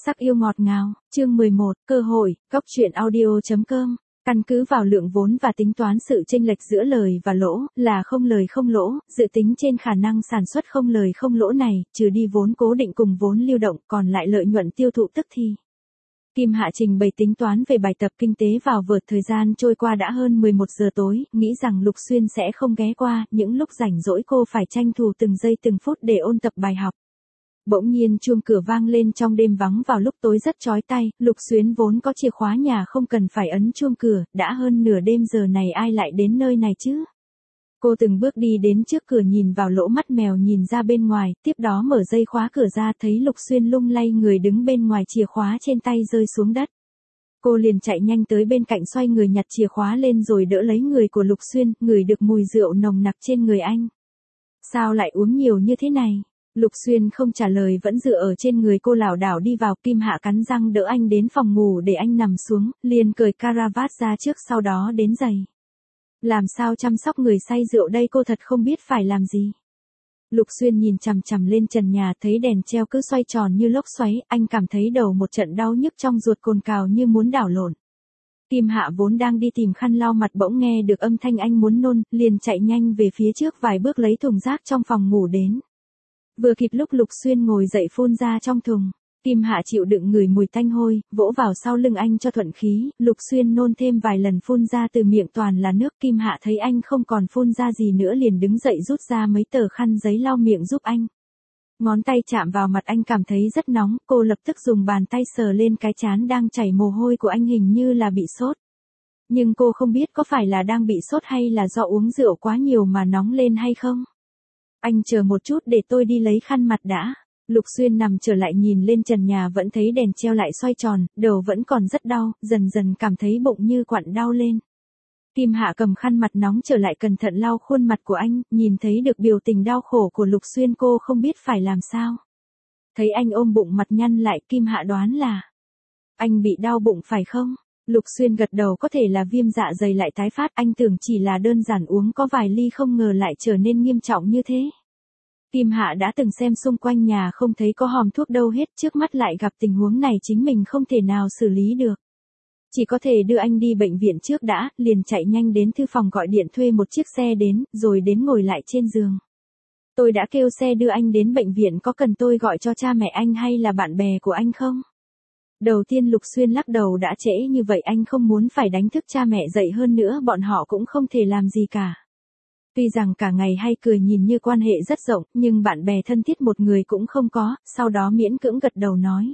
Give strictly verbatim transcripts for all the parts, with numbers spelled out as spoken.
Sắc yêu ngọt ngào, chương mười một, cơ hội, góc truyện audio.com. Căn cứ vào lượng vốn và tính toán sự chênh lệch giữa lời và lỗ, là không lời không lỗ, dự tính trên khả năng sản xuất không lời không lỗ này, trừ đi vốn cố định cùng vốn lưu động, còn lại lợi nhuận tiêu thụ tức thì. Kim Hạ trình bày tính toán về bài tập kinh tế vào vợt, thời gian trôi qua đã hơn mười một giờ tối, nghĩ rằng Lục Xuyên sẽ không ghé qua, những lúc rảnh rỗi cô phải tranh thủ từng giây từng phút để ôn tập bài học. Bỗng nhiên chuông cửa vang lên trong đêm vắng vào lúc tối rất chói tai, Lục Xuyến vốn có chìa khóa nhà không cần phải ấn chuông cửa, đã hơn nửa đêm giờ này ai lại đến nơi này chứ? Cô từng bước đi đến trước cửa, nhìn vào lỗ mắt mèo nhìn ra bên ngoài, tiếp đó mở dây khóa cửa ra, thấy Lục Xuyên lung lay người đứng bên ngoài, chìa khóa trên tay rơi xuống đất. Cô liền chạy nhanh tới bên cạnh, xoay người nhặt chìa khóa lên rồi đỡ lấy người của Lục Xuyên, ngửi được mùi rượu nồng nặc trên người anh. Sao lại uống nhiều như thế này? Lục Xuyên không trả lời, vẫn dựa ở trên người cô, lảo đảo đi vào. Kim Hạ cắn răng đỡ anh đến phòng ngủ để anh nằm xuống, liền cởi caravat ra trước, sau đó đến giày. Làm sao chăm sóc người say rượu đây, cô thật không biết phải làm gì. Lục Xuyên nhìn chằm chằm lên trần nhà, thấy đèn treo cứ xoay tròn như lốc xoáy, anh cảm thấy đầu một trận đau nhức trong ruột, cồn cào như muốn đảo lộn. Kim Hạ vốn đang đi tìm khăn lau mặt, bỗng nghe được âm thanh anh muốn nôn, liền chạy nhanh về phía trước vài bước lấy thùng rác trong phòng ngủ đến. Vừa kịp lúc Lục Xuyên ngồi dậy phun ra trong thùng, Kim Hạ chịu đựng ngửi mùi tanh hôi, vỗ vào sau lưng anh cho thuận khí. Lục Xuyên nôn thêm vài lần, phun ra từ miệng toàn là nước. Kim Hạ thấy anh không còn phun ra gì nữa liền đứng dậy rút ra mấy tờ khăn giấy lau miệng giúp anh. Ngón tay chạm vào mặt anh cảm thấy rất nóng, cô lập tức dùng bàn tay sờ lên cái trán đang chảy mồ hôi của anh, hình như là bị sốt. Nhưng cô không biết có phải là đang bị sốt hay là do uống rượu quá nhiều mà nóng lên hay không. Anh chờ một chút, để tôi đi lấy khăn mặt đã. Lục Xuyên nằm trở lại nhìn lên trần nhà, vẫn thấy đèn treo lại xoay tròn, đầu vẫn còn rất đau, dần dần cảm thấy bụng như quặn đau lên. Kim Hạ cầm khăn mặt nóng trở lại, cẩn thận lau khuôn mặt của anh, nhìn thấy được biểu tình đau khổ của Lục Xuyên, cô không biết phải làm sao. Thấy anh ôm bụng mặt nhăn lại, Kim Hạ đoán là anh bị đau bụng phải không? Lục Xuyên gật đầu, có thể là viêm dạ dày lại tái phát, anh tưởng chỉ là đơn giản uống có vài ly, không ngờ lại trở nên nghiêm trọng như thế. Kim Hạ đã từng xem xung quanh nhà không thấy có hòm thuốc đâu hết, trước mắt lại gặp tình huống này, chính mình không thể nào xử lý được. Chỉ có thể đưa anh đi bệnh viện trước đã, liền chạy nhanh đến thư phòng gọi điện thuê một chiếc xe đến, rồi đến ngồi lại trên giường. Tôi đã kêu xe đưa anh đến bệnh viện, có cần tôi gọi cho cha mẹ anh hay là bạn bè của anh không? Đầu tiên Lục Xuyên lắc đầu, đã trễ như vậy anh không muốn phải đánh thức cha mẹ dậy, hơn nữa bọn họ cũng không thể làm gì cả. Tuy rằng cả ngày hay cười nhìn như quan hệ rất rộng, nhưng bạn bè thân thiết một người cũng không có, sau đó miễn cưỡng gật đầu nói.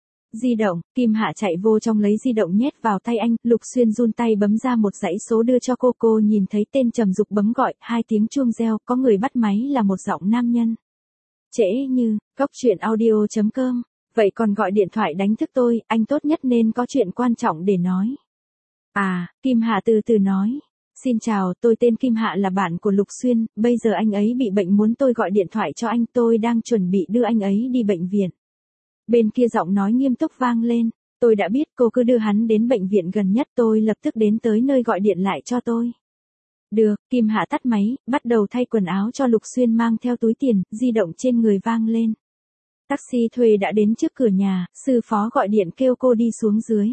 Di động, Kim Hạ chạy vô trong lấy di động nhét vào tay anh, Lục Xuyên run tay bấm ra một dãy số đưa cho cô, cô nhìn thấy tên Trầm Dục bấm gọi, hai tiếng chuông reo, có người bắt máy là một giọng nam nhân. Trễ như, góc truyện audio.com. Vậy còn gọi điện thoại đánh thức tôi, anh tốt nhất nên có chuyện quan trọng để nói. À, Kim Hạ từ từ nói. Xin chào, tôi tên Kim Hạ, là bạn của Lục Xuyên, bây giờ anh ấy bị bệnh, muốn tôi gọi điện thoại cho anh, tôi đang chuẩn bị đưa anh ấy đi bệnh viện. Bên kia giọng nói nghiêm túc vang lên, tôi đã biết, cô cứ đưa hắn đến bệnh viện gần nhất, tôi lập tức đến tới nơi, gọi điện lại cho tôi. Được, Kim Hạ tắt máy, bắt đầu thay quần áo cho Lục Xuyên, mang theo túi tiền, di động trên người vang lên. Taxi thuê đã đến trước cửa nhà, sư phó gọi điện kêu cô đi xuống dưới.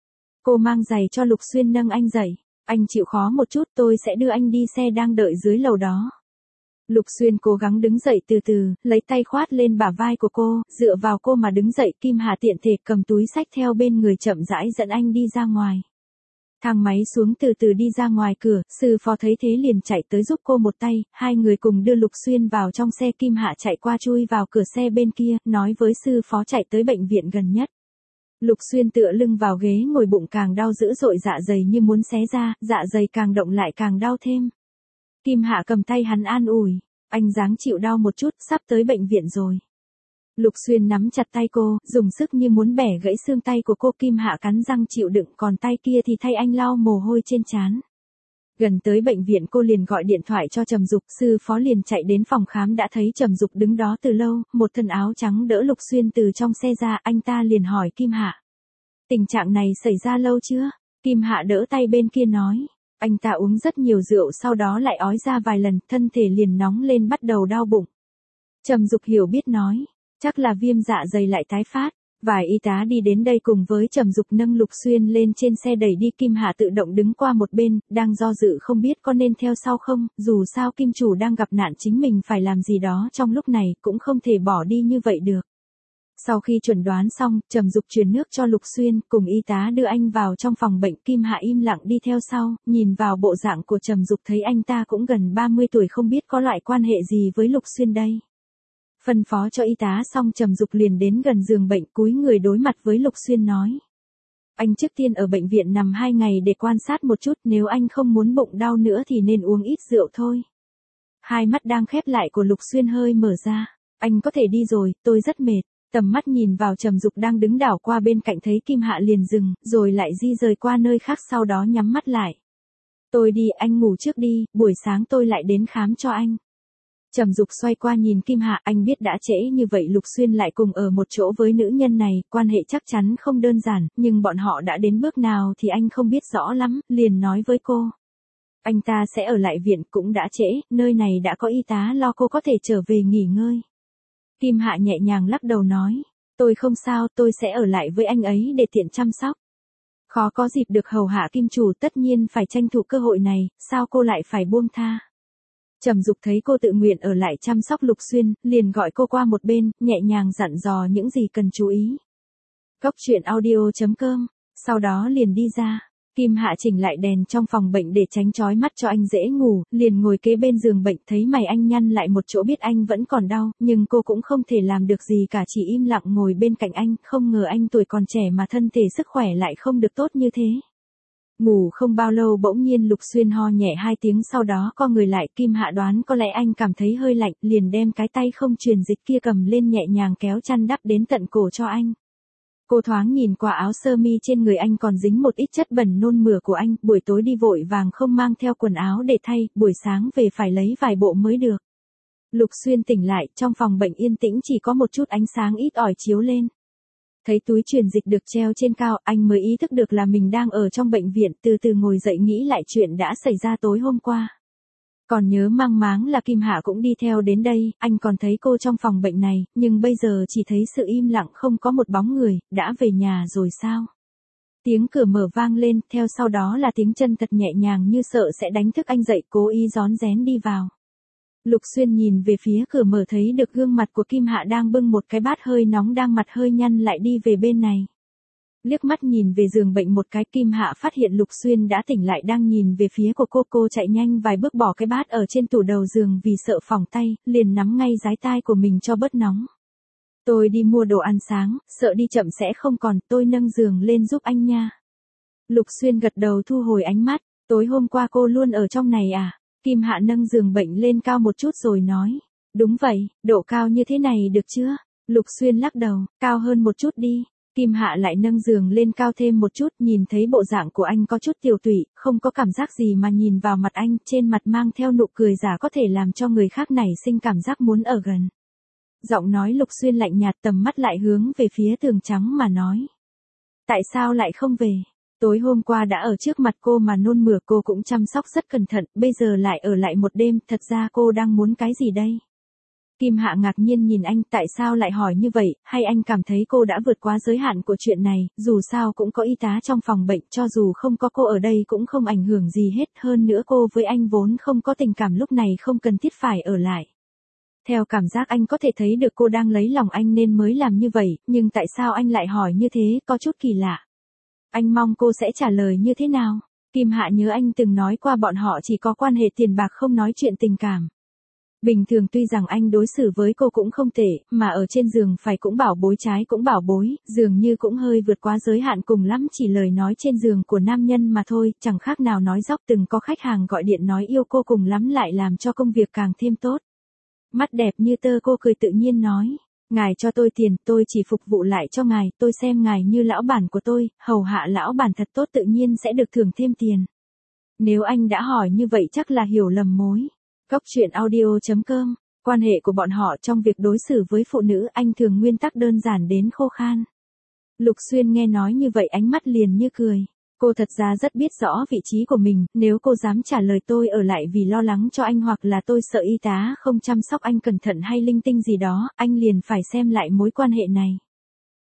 Cô mang giày cho Lục Xuyên nâng anh dậy. Anh chịu khó một chút, tôi sẽ đưa anh đi, xe đang đợi dưới lầu đó. Lục Xuyên cố gắng đứng dậy từ từ, lấy tay khoát lên bả vai của cô, dựa vào cô mà đứng dậy. Kim Hà tiện thể cầm túi xách theo bên người, chậm rãi dẫn anh đi ra ngoài. Thang máy xuống, từ từ đi ra ngoài cửa, sư phó thấy thế liền chạy tới giúp cô một tay, hai người cùng đưa Lục Xuyên vào trong xe. Kim Hạ chạy qua chui vào cửa xe bên kia, nói với sư phó chạy tới bệnh viện gần nhất. Lục Xuyên tựa lưng vào ghế ngồi, bụng càng đau dữ dội, dạ dày như muốn xé ra, dạ dày càng động lại càng đau thêm. Kim Hạ cầm tay hắn an ủi, anh ráng chịu đau một chút, sắp tới bệnh viện rồi. Lục Xuyên nắm chặt tay cô, dùng sức như muốn bẻ gãy xương tay của cô. Kim Hạ cắn răng chịu đựng, còn tay kia thì thay anh lau mồ hôi trên trán. Gần tới bệnh viện cô liền gọi điện thoại cho Trầm Dục, sư phó liền chạy đến phòng khám, đã thấy Trầm Dục đứng đó từ lâu, một thân áo trắng đỡ Lục Xuyên từ trong xe ra, anh ta liền hỏi Kim Hạ. Tình trạng này xảy ra lâu chưa? Kim Hạ đỡ tay bên kia nói. Anh ta uống rất nhiều rượu, sau đó lại ói ra vài lần, thân thể liền nóng lên, bắt đầu đau bụng. Trầm Dục hiểu biết nói. Chắc là viêm dạ dày lại tái phát. Vài y tá đi đến đây cùng với Trầm Dục nâng Lục Xuyên lên trên xe đẩy đi. Kim Hạ tự động đứng qua một bên, đang do dự không biết có nên theo sau không, dù sao Kim chủ đang gặp nạn chính mình phải làm gì đó trong lúc này, cũng không thể bỏ đi như vậy được. Sau khi chuẩn đoán xong, Trầm Dục truyền nước cho Lục Xuyên, cùng y tá đưa anh vào trong phòng bệnh. Kim Hạ im lặng đi theo sau, nhìn vào bộ dạng của Trầm Dục thấy anh ta cũng gần ba mươi tuổi, không biết có loại quan hệ gì với Lục Xuyên đây. Phân phó cho y tá xong, Trầm Dục liền đến gần giường bệnh, cúi người đối mặt với Lục Xuyên nói. Anh trước tiên ở bệnh viện nằm hai ngày để quan sát một chút, nếu anh không muốn bụng đau nữa thì nên uống ít rượu thôi. Hai mắt đang khép lại của Lục Xuyên hơi mở ra. Anh có thể đi rồi, tôi rất mệt. Tầm mắt nhìn vào Trầm Dục đang đứng đảo qua bên cạnh, thấy Kim Hạ liền dừng, rồi lại di rời qua nơi khác, sau đó nhắm mắt lại. Tôi đi, anh ngủ trước đi, buổi sáng tôi lại đến khám cho anh. Trầm Dục xoay qua nhìn Kim Hạ, anh biết đã trễ như vậy Lục Xuyên lại cùng ở một chỗ với nữ nhân này, quan hệ chắc chắn không đơn giản, nhưng bọn họ đã đến bước nào thì anh không biết rõ lắm, liền nói với cô. Anh ta sẽ ở lại viện, cũng đã trễ, nơi này đã có y tá lo, cô có thể trở về nghỉ ngơi. Kim Hạ nhẹ nhàng lắc đầu nói, tôi không sao, tôi sẽ ở lại với anh ấy để tiện chăm sóc. Khó có dịp được hầu hạ Kim chủ, tất nhiên phải tranh thủ cơ hội này, sao cô lại phải buông tha. Trầm Dục thấy cô tự nguyện ở lại chăm sóc Lục Xuyên, liền gọi cô qua một bên, nhẹ nhàng dặn dò những gì cần chú ý. Cốc truyện audio chấm com, sau đó liền đi ra. Kim Hạ chỉnh lại đèn trong phòng bệnh để tránh chói mắt cho anh dễ ngủ, liền ngồi kế bên giường bệnh, thấy mày anh nhăn lại một chỗ, biết anh vẫn còn đau, nhưng cô cũng không thể làm được gì cả, chỉ im lặng ngồi bên cạnh anh, không ngờ anh tuổi còn trẻ mà thân thể sức khỏe lại không được tốt như thế. Ngủ không bao lâu bỗng nhiên Lục Xuyên ho nhẹ hai tiếng, sau đó co người lại. Kim Hạ đoán có lẽ anh cảm thấy hơi lạnh, liền đem cái tay không truyền dịch kia cầm lên, nhẹ nhàng kéo chăn đắp đến tận cổ cho anh. Cô thoáng nhìn qua áo sơ mi trên người anh còn dính một ít chất bẩn nôn mửa của anh, buổi tối đi vội vàng không mang theo quần áo để thay, buổi sáng về phải lấy vài bộ mới được. Lục Xuyên tỉnh lại, trong phòng bệnh yên tĩnh, chỉ có một chút ánh sáng ít ỏi chiếu lên. Thấy túi truyền dịch được treo trên cao, anh mới ý thức được là mình đang ở trong bệnh viện, từ từ ngồi dậy nghĩ lại chuyện đã xảy ra tối hôm qua. Còn nhớ mang máng là Kim Hạ cũng đi theo đến đây, anh còn thấy cô trong phòng bệnh này, nhưng bây giờ chỉ thấy sự im lặng, không có một bóng người. Đã về nhà rồi sao? Tiếng cửa mở vang lên, theo sau đó là tiếng chân thật nhẹ nhàng như sợ sẽ đánh thức anh dậy, cố ý rón rén đi vào. Lục Xuyên nhìn về phía cửa mở, thấy được gương mặt của Kim Hạ đang bưng một cái bát hơi nóng, đang mặt hơi nhăn lại đi về bên này. Liếc mắt nhìn về giường bệnh một cái, Kim Hạ phát hiện Lục Xuyên đã tỉnh lại đang nhìn về phía của cô. Cô chạy nhanh vài bước bỏ cái bát ở trên tủ đầu giường, vì sợ phỏng tay, liền nắm ngay dái tai của mình cho bớt nóng. Tôi đi mua đồ ăn sáng, sợ đi chậm sẽ không còn, tôi nâng giường lên giúp anh nha. Lục Xuyên gật đầu thu hồi ánh mắt, tối hôm qua cô luôn ở trong này à? Kim Hạ nâng giường bệnh lên cao một chút rồi nói. Đúng vậy, độ cao như thế này được chưa? Lục Xuyên lắc đầu, cao hơn một chút đi. Kim Hạ lại nâng giường lên cao thêm một chút, nhìn thấy bộ dạng của anh có chút tiều tụy, không có cảm giác gì mà nhìn vào mặt anh, trên mặt mang theo nụ cười giả có thể làm cho người khác nảy sinh cảm giác muốn ở gần. Giọng nói Lục Xuyên lạnh nhạt, tầm mắt lại hướng về phía tường trắng mà nói. Tại sao lại không về? Tối hôm qua đã ở trước mặt cô mà nôn mửa, cô cũng chăm sóc rất cẩn thận, bây giờ lại ở lại một đêm, thật ra cô đang muốn cái gì đây? Kim Hạ ngạc nhiên nhìn anh, tại sao lại hỏi như vậy, hay anh cảm thấy cô đã vượt quá giới hạn của chuyện này, dù sao cũng có y tá trong phòng bệnh, cho dù không có cô ở đây cũng không ảnh hưởng gì hết, hơn nữa cô với anh vốn không có tình cảm, lúc này không cần thiết phải ở lại. Theo cảm giác anh có thể thấy được cô đang lấy lòng anh nên mới làm như vậy, nhưng tại sao anh lại hỏi như thế, có chút kỳ lạ. Anh mong cô sẽ trả lời như thế nào? Kim Hạ nhớ anh từng nói qua bọn họ chỉ có quan hệ tiền bạc, không nói chuyện tình cảm. Bình thường tuy rằng anh đối xử với cô cũng không tệ, mà ở trên giường phải cũng bảo bối trái cũng bảo bối, dường như cũng hơi vượt quá giới hạn, cùng lắm chỉ lời nói trên giường của nam nhân mà thôi, chẳng khác nào nói dóc. Từng có khách hàng gọi điện nói yêu cô, cùng lắm lại làm cho công việc càng thêm tốt. Mắt đẹp như tơ, cô cười tự nhiên nói. Ngài cho tôi tiền, tôi chỉ phục vụ lại cho ngài, tôi xem ngài như lão bản của tôi, hầu hạ lão bản thật tốt, tự nhiên sẽ được thưởng thêm tiền. Nếu anh đã hỏi như vậy chắc là hiểu lầm mối. Cốc truyện audio chấm com, quan hệ của bọn họ trong việc đối xử với phụ nữ, anh thường nguyên tắc đơn giản đến khô khan. Lục Xuyên nghe nói như vậy ánh mắt liền như cười. Cô thật ra rất biết rõ vị trí của mình, nếu cô dám trả lời tôi ở lại vì lo lắng cho anh, hoặc là tôi sợ y tá không chăm sóc anh cẩn thận hay linh tinh gì đó, anh liền phải xem lại mối quan hệ này.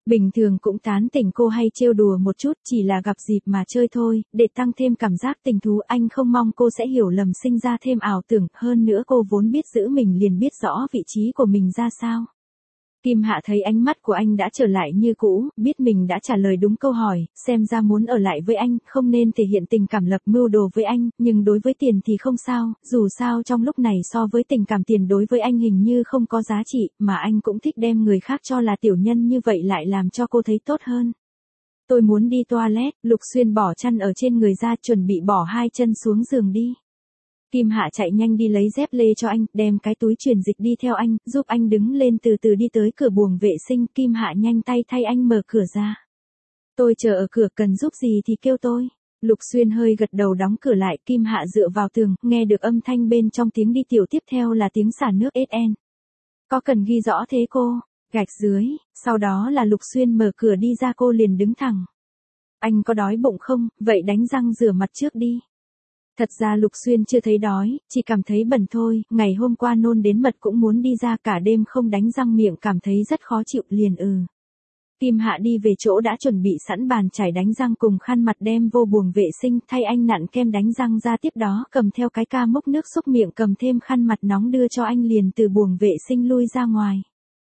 Bình thường cũng tán tỉnh cô hay trêu đùa một chút, chỉ là gặp dịp mà chơi thôi, để tăng thêm cảm giác tình thú. Anh không mong cô sẽ hiểu lầm, sinh ra thêm ảo tưởng, hơn nữa cô vốn biết giữ mình liền biết rõ vị trí của mình ra sao. Kim Hạ thấy ánh mắt của anh đã trở lại như cũ, biết mình đã trả lời đúng câu hỏi, xem ra muốn ở lại với anh, không nên thể hiện tình cảm lập mưu đồ với anh, nhưng đối với tiền thì không sao, dù sao trong lúc này so với tình cảm tiền đối với anh hình như không có giá trị, mà anh cũng thích đem người khác cho là tiểu nhân như vậy lại làm cho cô thấy tốt hơn. Tôi muốn đi toilet, Lục Xuyên bỏ chăn ở trên người ra chuẩn bị bỏ hai chân xuống giường đi. Kim Hạ chạy nhanh đi lấy dép lê cho anh, đem cái túi truyền dịch đi theo anh, giúp anh đứng lên từ từ đi tới cửa buồng vệ sinh. Kim Hạ nhanh tay thay anh mở cửa ra. Tôi chờ ở cửa, cần giúp gì thì kêu tôi. Lục Xuyên hơi gật đầu đóng cửa lại. Kim Hạ dựa vào tường, nghe được âm thanh bên trong tiếng đi tiểu, tiếp theo là tiếng xả nước ét en. Có cần ghi rõ thế cô? Gạch dưới, sau đó là Lục Xuyên mở cửa đi ra, cô liền đứng thẳng. Anh có đói bụng không, vậy đánh răng rửa mặt trước đi. Thật ra Lục Xuyên chưa thấy đói, chỉ cảm thấy bẩn thôi, ngày hôm qua nôn đến mật cũng muốn đi ra, cả đêm không đánh răng miệng cảm thấy rất khó chịu, liền ừ. Kim Hạ đi về chỗ đã chuẩn bị sẵn bàn chải đánh răng cùng khăn mặt đem vô buồng vệ sinh, thay anh nặn kem đánh răng ra, tiếp đó cầm theo cái ca mốc nước xúc miệng, cầm thêm khăn mặt nóng đưa cho anh, liền từ buồng vệ sinh lui ra ngoài.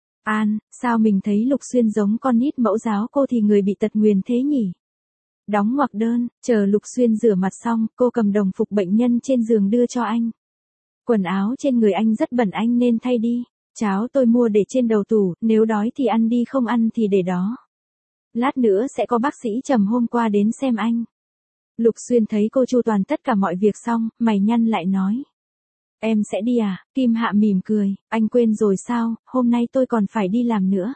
An, sao mình thấy Lục Xuyên giống con nít mẫu giáo cô thì người bị tật nguyền thế nhỉ? Đóng ngoặc đơn, chờ Lục Xuyên rửa mặt xong, cô cầm đồng phục bệnh nhân trên giường đưa cho anh. Quần áo trên người anh rất bẩn, anh nên thay đi. Cháo tôi mua để trên đầu tủ, nếu đói thì ăn đi, không ăn thì để đó. Lát nữa sẽ có bác sĩ Trầm hôm qua đến xem anh. Lục Xuyên thấy cô chu toàn tất cả mọi việc xong, mày nhăn lại nói. Em sẽ đi à? Kim Hạ mỉm cười, anh quên rồi sao, hôm nay tôi còn phải đi làm nữa.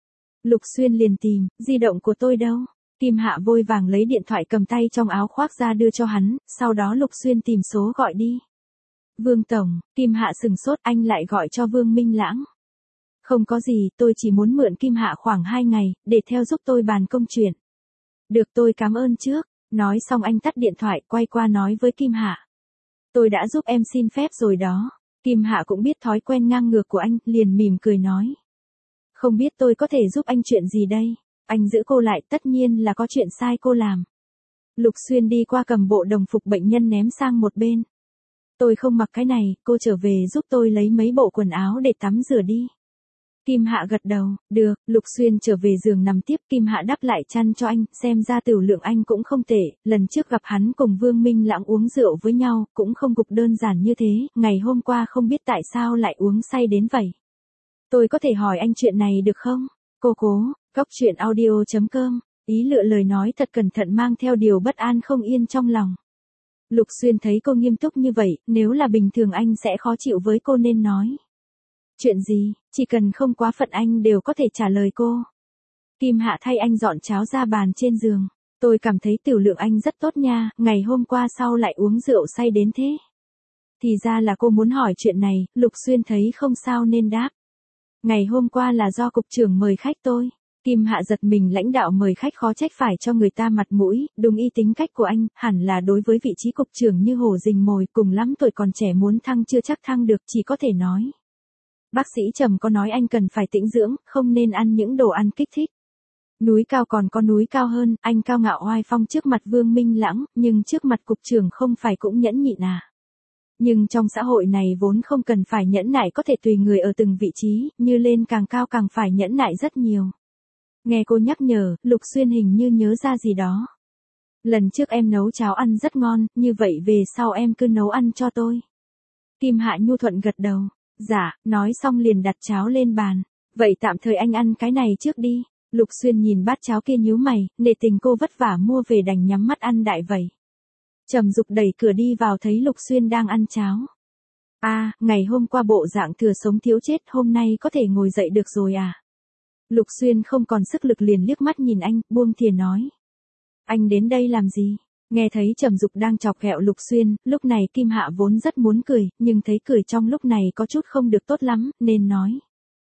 Lục Xuyên liền tìm, di động của tôi đâu? Kim Hạ vội vàng lấy điện thoại cầm tay trong áo khoác ra đưa cho hắn, sau đó Lục Xuyên tìm số gọi đi. Vương Tổng, Kim Hạ sừng sốt, anh lại gọi cho Vương Minh Lãng. Không có gì, tôi chỉ muốn mượn Kim Hạ khoảng hai ngày, để theo giúp tôi bàn công chuyện. Được, tôi cảm ơn trước. Nói xong anh tắt điện thoại, quay qua nói với Kim Hạ. Tôi đã giúp em xin phép rồi đó. Kim Hạ cũng biết thói quen ngang ngược của anh, liền mỉm cười nói. Không biết tôi có thể giúp anh chuyện gì đây? Anh giữ cô lại, tất nhiên là có chuyện sai cô làm. Lục Xuyên đi qua cầm bộ đồng phục bệnh nhân ném sang một bên. Tôi không mặc cái này, cô trở về giúp tôi lấy mấy bộ quần áo để tắm rửa đi. Kim Hạ gật đầu, được. Lục Xuyên trở về giường nằm tiếp, Kim Hạ đắp lại chăn cho anh, xem ra tiểu lượng anh cũng không tệ, lần trước gặp hắn cùng Vương Minh Lãng uống rượu với nhau, cũng không gục đơn giản như thế, ngày hôm qua không biết tại sao lại uống say đến vậy. Tôi có thể hỏi anh chuyện này được không? Cô cố, góc chuyện audio chấm com, ý lựa lời nói thật cẩn thận mang theo điều bất an không yên trong lòng. Lục Xuyên thấy cô nghiêm túc như vậy, nếu là bình thường anh sẽ khó chịu với cô nên nói. Chuyện gì, chỉ cần không quá phận anh đều có thể trả lời cô. Kim Hạ thay anh dọn cháo ra bàn trên giường. Tôi cảm thấy tiểu lượng anh rất tốt nha, ngày hôm qua sau lại uống rượu say đến thế. Thì ra là cô muốn hỏi chuyện này, Lục Xuyên thấy không sao nên đáp. Ngày hôm qua là do cục trưởng mời khách tôi. Kim Hạ giật mình, lãnh đạo mời khách khó trách phải cho người ta mặt mũi, đúng y tính cách của anh, hẳn là đối với vị trí cục trưởng như hổ rình mồi, cùng lắm tuổi còn trẻ muốn thăng chưa chắc thăng được, chỉ có thể nói. Bác sĩ Trầm có nói anh cần phải tĩnh dưỡng, không nên ăn những đồ ăn kích thích. Núi cao còn có núi cao hơn, anh cao ngạo oai phong trước mặt Vương Minh Lãng, nhưng trước mặt cục trưởng không phải cũng nhẫn nhịn à. Nhưng trong xã hội này vốn không cần phải nhẫn nại, có thể tùy người ở từng vị trí, như lên càng cao càng phải nhẫn nại rất nhiều. Nghe cô nhắc nhở, Lục Xuyên hình như nhớ ra gì đó. Lần trước em nấu cháo ăn rất ngon, như vậy về sau em cứ nấu ăn cho tôi. Kim Hạ nhu thuận gật đầu. Dạ, nói xong liền đặt cháo lên bàn. Vậy tạm thời anh ăn cái này trước đi. Lục Xuyên nhìn bát cháo kia nhíu mày, nể tình cô vất vả mua về đành nhắm mắt ăn đại vậy. Trầm Dục đẩy cửa đi vào thấy Lục Xuyên đang ăn cháo. A, à, ngày hôm qua bộ dạng thừa sống thiếu chết, hôm nay có thể ngồi dậy được rồi à? Lục Xuyên không còn sức lực liền liếc mắt nhìn anh, buông thìa nói. Anh đến đây làm gì? Nghe thấy Trầm Dục đang chọc ghẹo Lục Xuyên, lúc này Kim Hạ vốn rất muốn cười, nhưng thấy cười trong lúc này có chút không được tốt lắm, nên nói.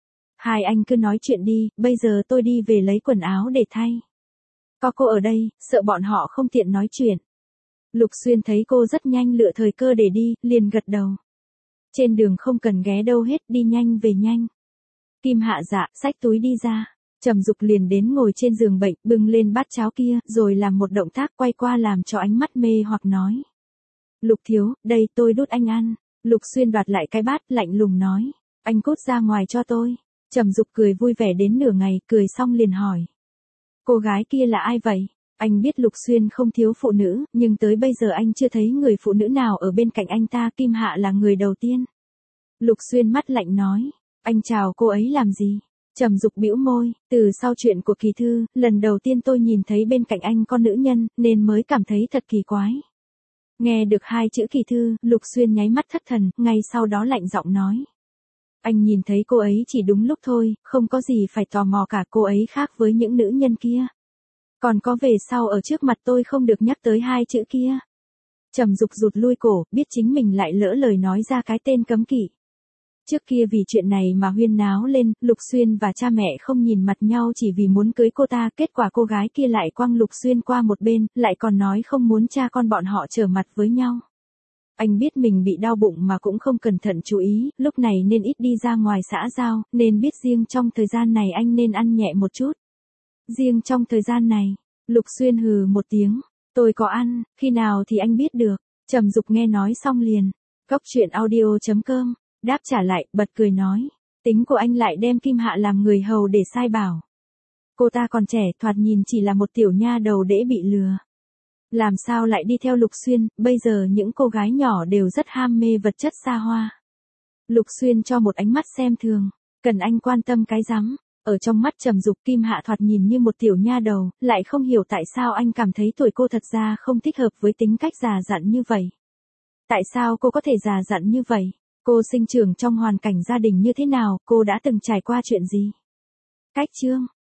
Hai anh cứ nói chuyện đi, bây giờ tôi đi về lấy quần áo để thay. Có cô ở đây, sợ bọn họ không tiện nói chuyện. Lục Xuyên thấy cô rất nhanh lựa thời cơ để đi, liền gật đầu. Trên đường không cần ghé đâu hết, đi nhanh về nhanh. Kim Hạ dạ, xách túi đi ra. Trầm Dục liền đến ngồi trên giường bệnh, bưng lên bát cháo kia, rồi làm một động tác quay qua làm cho ánh mắt mê hoặc nói. Lục thiếu, đây tôi đút anh ăn. Lục Xuyên đoạt lại cái bát, lạnh lùng nói. Anh cút ra ngoài cho tôi. Trầm Dục cười vui vẻ đến nửa ngày, cười xong liền hỏi. Cô gái kia là ai vậy? Anh biết Lục Xuyên không thiếu phụ nữ, nhưng tới bây giờ anh chưa thấy người phụ nữ nào ở bên cạnh anh ta, Kim Hạ là người đầu tiên. Lục Xuyên mắt lạnh nói. Anh chào cô ấy làm gì? Trầm Dục bĩu môi, từ sau chuyện của Kỳ Thư, lần đầu tiên tôi nhìn thấy bên cạnh anh con nữ nhân, nên mới cảm thấy thật kỳ quái. Nghe được hai chữ Kỳ Thư, Lục Xuyên nháy mắt thất thần, ngay sau đó lạnh giọng nói. Anh nhìn thấy cô ấy chỉ đúng lúc thôi, không có gì phải tò mò cả, cô ấy khác với những nữ nhân kia. Còn có về sau ở trước mặt tôi không được nhắc tới hai chữ kia. Trầm Dục rụt lui cổ, biết chính mình lại lỡ lời nói ra cái tên cấm kỵ. Trước kia vì chuyện này mà huyên náo lên, Lục Xuyên và cha mẹ không nhìn mặt nhau chỉ vì muốn cưới cô ta, kết quả cô gái kia lại quăng Lục Xuyên qua một bên, lại còn nói không muốn cha con bọn họ trở mặt với nhau. Anh biết mình bị đau bụng mà cũng không cẩn thận chú ý, lúc này nên ít đi ra ngoài xã giao, nên biết riêng trong thời gian này anh nên ăn nhẹ một chút. Riêng trong thời gian này, Lục Xuyên hừ một tiếng, tôi có ăn, khi nào thì anh biết được. Trầm Dục nghe nói xong liền, Cóc truyện audio chấm com, đáp trả lại, bật cười nói, tính của anh lại đem Kim Hạ làm người hầu để sai bảo. Cô ta còn trẻ, thoạt nhìn chỉ là một tiểu nha đầu đễ bị lừa. Làm sao lại đi theo Lục Xuyên, bây giờ những cô gái nhỏ đều rất ham mê vật chất xa hoa. Lục Xuyên cho một ánh mắt xem thường, cần anh quan tâm cái rắm. Ở trong mắt Trầm Dục, Kim Hạ thoạt nhìn như một tiểu nha đầu, lại không hiểu tại sao anh cảm thấy tuổi cô thật ra không thích hợp với tính cách già dặn như vậy. Tại sao cô có thể già dặn như vậy? Cô sinh trưởng trong hoàn cảnh gia đình như thế nào, cô đã từng trải qua chuyện gì? Cách chương